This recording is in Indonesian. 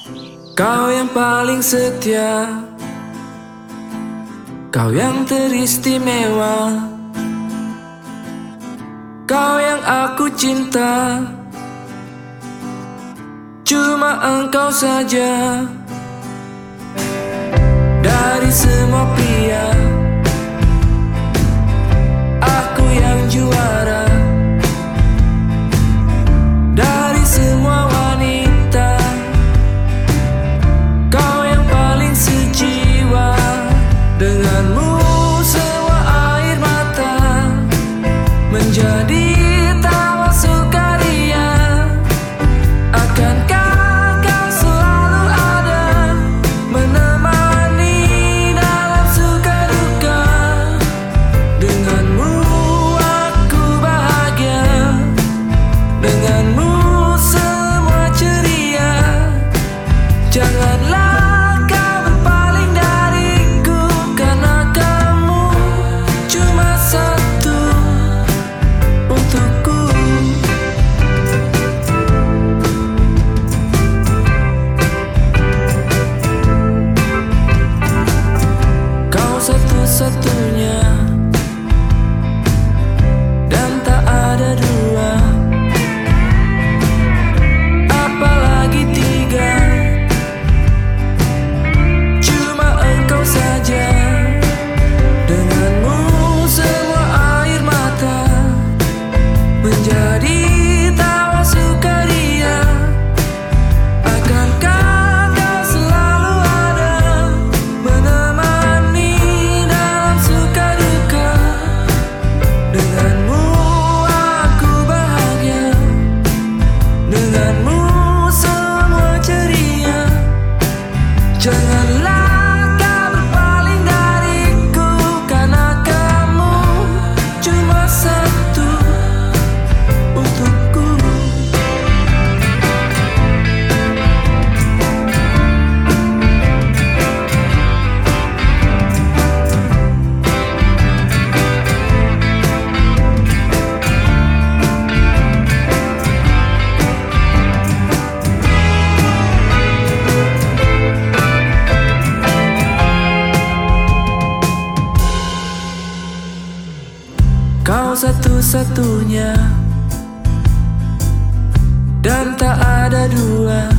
Kau yang paling setia, kau yang teristimewa, kau yang aku cinta. Cuma engkau saja dari semua pria, aku yang juara. Dari semua wanita, kau yang paling sejiwa. Denganmu semua air mata menjadi tawa sukaria. Akankah kau selalu ada menemani dalam suka duka? Denganmu aku bahagia, denganmu semua ceria. Janganlah kau berpaling dariku, karena kamu cuma satu untukku. Kau satu-satunya dan tak ada dua, apalagi tiga. Cuma engkau saja. Denganmu semua air mata menjadi tawa sukaria. Akankah kau selalu ada menemani dalam suka duka? Denganmu aku bahagia, denganmu semua ceria. Janganlah kau berpaling dariku, karena kamu cuma satu untukku. Kau satu-satunya dan tak ada dua,